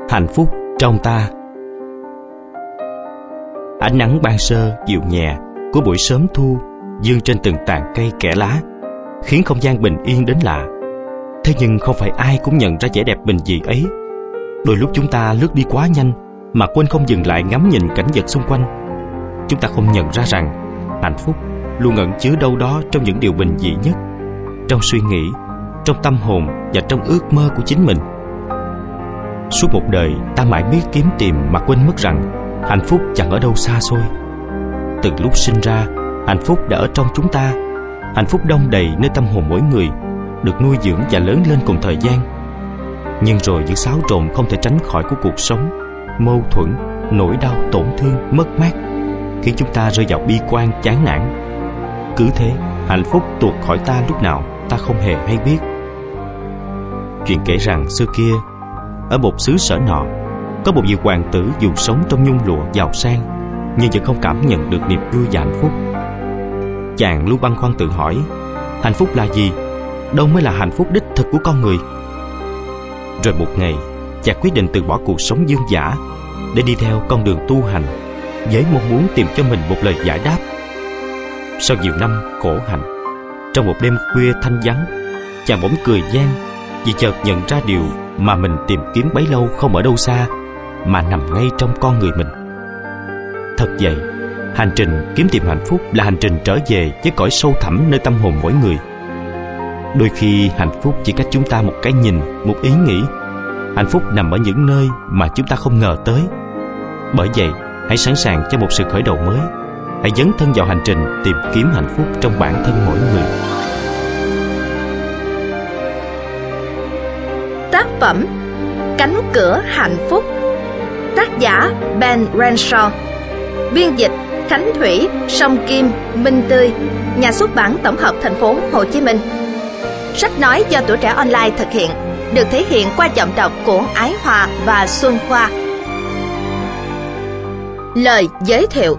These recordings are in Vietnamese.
Hạnh phúc trong ta. Ánh nắng ban sơ dịu nhẹ của buổi sớm thu dương trên từng tàn cây kẽ lá, khiến không gian bình yên đến lạ. Thế nhưng không phải ai cũng nhận ra vẻ đẹp bình dị ấy. Đôi lúc chúng ta lướt đi quá nhanh mà quên không dừng lại ngắm nhìn cảnh vật xung quanh. Chúng ta không nhận ra rằng hạnh phúc luôn ẩn chứa đâu đó trong những điều bình dị nhất, trong suy nghĩ, trong tâm hồn và trong ước mơ của chính mình. Suốt một đời ta mãi biết kiếm tìm mà quên mất rằng hạnh phúc chẳng ở đâu xa xôi. Từ lúc sinh ra, hạnh phúc đã ở trong chúng ta. Hạnh phúc đong đầy nơi tâm hồn mỗi người, được nuôi dưỡng và lớn lên cùng thời gian. Nhưng rồi những xáo trộn không thể tránh khỏi của cuộc sống, mâu thuẫn, nỗi đau, tổn thương, mất mát, khiến chúng ta rơi vào bi quan, chán nản. Cứ thế, hạnh phúc tuột khỏi ta lúc nào ta không hề hay biết. Chuyện kể rằng xưa kia, ở một xứ sở nọ, có một vị hoàng tử dù sống trong nhung lụa giàu sang, nhưng vẫn không cảm nhận được niềm vui và hạnh phúc. Chàng luôn băn khoăn tự hỏi, hạnh phúc là gì? Đâu mới là hạnh phúc đích thực của con người? Rồi một ngày, chàng quyết định từ bỏ cuộc sống dương dã để đi theo con đường tu hành, với mong muốn tìm cho mình một lời giải đáp. Sau nhiều năm khổ hạnh, trong một đêm khuya thanh vắng, chàng bỗng cười gian vì chợt nhận ra điều mà mình tìm kiếm bấy lâu không ở đâu xa, mà nằm ngay trong con người mình. Thật vậy, hành trình kiếm tìm hạnh phúc là hành trình trở về với cõi sâu thẳm nơi tâm hồn mỗi người. Đôi khi hạnh phúc chỉ cách chúng ta một cái nhìn, một ý nghĩ. Hạnh phúc nằm ở những nơi mà chúng ta không ngờ tới. Bởi vậy, hãy sẵn sàng cho một sự khởi đầu mới. Hãy dấn thân vào hành trình tìm kiếm hạnh phúc trong bản thân mỗi người. Tác phẩm Cánh cửa hạnh phúc, tác giả Ben Renshaw, biên dịch Khánh Thủy, Song Kim, Minh Tươi, nhà xuất bản tổng hợp thành phố Hồ Chí Minh. Sách nói do Tuổi Trẻ Online thực hiện, được thể hiện qua giọng đọc của Ái Hòa và Xuân Khoa. Lời giới thiệu.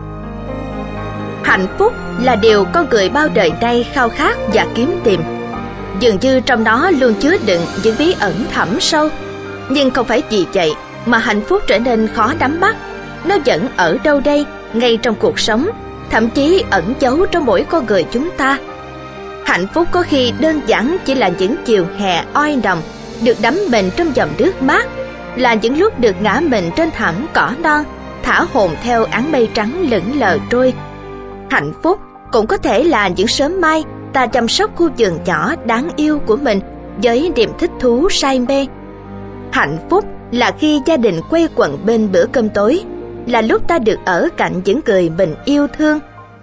Hạnh phúc là điều con người bao đời nay khao khát và kiếm tìm. Dường như trong đó luôn chứa đựng những bí ẩn thẳm sâu. Nhưng không phải vì vậy mà hạnh phúc trở nên khó nắm bắt. Nó vẫn ở đâu đây, ngay trong cuộc sống, thậm chí ẩn giấu trong mỗi con người chúng ta. Hạnh phúc có khi đơn giản chỉ là những chiều hè oi nồng, được đắm mình trong dòng nước mát, là những lúc được ngã mình trên thảm cỏ non, thả hồn theo áng mây trắng lững lờ trôi. Hạnh phúc cũng có thể là những sớm mai ta chăm sóc khu vườn nhỏ đáng yêu của mình với niềm thích thú say mê. Hạnh phúc là khi gia đình quây quần bên bữa cơm tối, là lúc ta được ở cạnh những người mình yêu thương.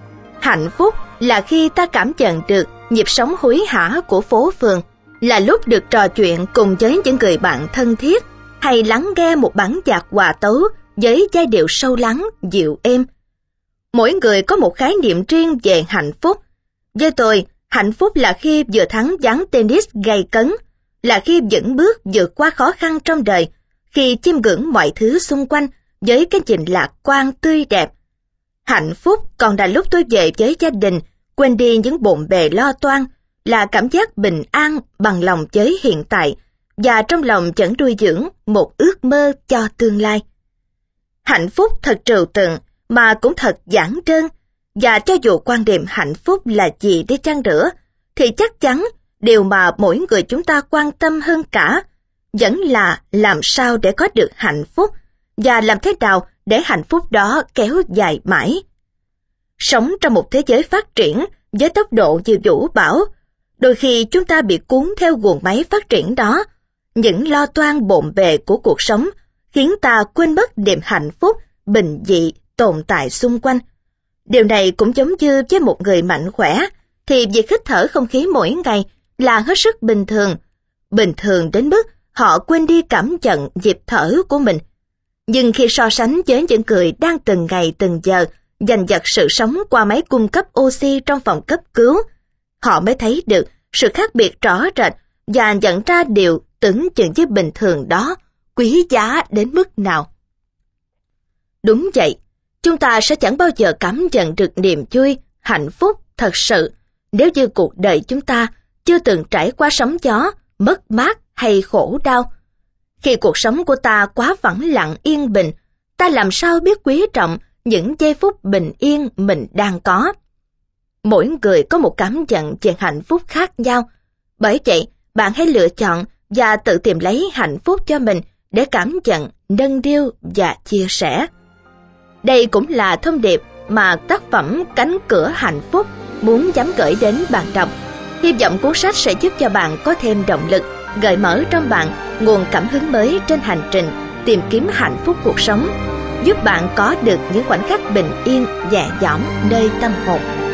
Hạnh phúc là khi ta cảm nhận được nhịp sống hối hả của phố phường, là lúc được trò chuyện cùng với những người bạn thân thiết, hay lắng nghe một bản nhạc hòa tấu với giai điệu sâu lắng, dịu êm. Mỗi người có một khái niệm riêng về hạnh phúc. Với tôi, hạnh phúc là khi vừa thắng ván tennis gay cấn, là khi vững bước vượt qua khó khăn trong đời, khi chiêm ngưỡng mọi thứ xung quanh với cái nhìn lạc quan tươi đẹp. Hạnh phúc còn là lúc tôi về với gia đình, quên đi những bộn bề lo toan, là cảm giác bình an bằng lòng với hiện tại, và trong lòng vẫn nuôi dưỡng một ước mơ cho tương lai. Hạnh phúc thật trừu tượng mà cũng thật giản đơn, và cho dù quan điểm hạnh phúc là gì đi chăng nữa, thì chắc chắn điều mà mỗi người chúng ta quan tâm hơn cả vẫn là làm sao để có được hạnh phúc, và làm thế nào để hạnh phúc đó kéo dài mãi. Sống trong một thế giới phát triển với tốc độ như vũ bão, đôi khi chúng ta bị cuốn theo guồng máy phát triển đó. Những lo toan bộn bề của cuộc sống khiến ta quên mất niềm hạnh phúc bình dị tồn tại xung quanh. Điều này cũng giống như với một người mạnh khỏe, thì việc hít thở không khí mỗi ngày là hết sức bình thường đến mức họ quên đi cảm nhận nhịp thở của mình. Nhưng khi so sánh với những người đang từng ngày từng giờ giành giật sự sống qua máy cung cấp oxy trong phòng cấp cứu, họ mới thấy được sự khác biệt rõ rệt và nhận ra điều tưởng chừng như bình thường đó quý giá đến mức nào. Đúng vậy, chúng ta sẽ chẳng bao giờ cảm nhận được niềm vui, hạnh phúc thật sự nếu như cuộc đời chúng ta chưa từng trải qua sóng gió, mất mát hay khổ đau. Khi cuộc sống của ta quá vắng lặng yên bình, ta làm sao biết quý trọng những giây phút bình yên mình đang có. Mỗi người có một cảm nhận về hạnh phúc khác nhau. Bởi vậy, bạn hãy lựa chọn và tự tìm lấy hạnh phúc cho mình để cảm nhận, nâng niu và chia sẻ. Đây cũng là thông điệp mà tác phẩm Cánh cửa hạnh phúc muốn dám gửi đến bạn đọc. Hy vọng cuốn sách sẽ giúp cho bạn có thêm động lực, gợi mở trong bạn nguồn cảm hứng mới trên hành trình tìm kiếm hạnh phúc cuộc sống, giúp bạn có được những khoảnh khắc bình yên, nhẹ nhõm nơi tâm hồn.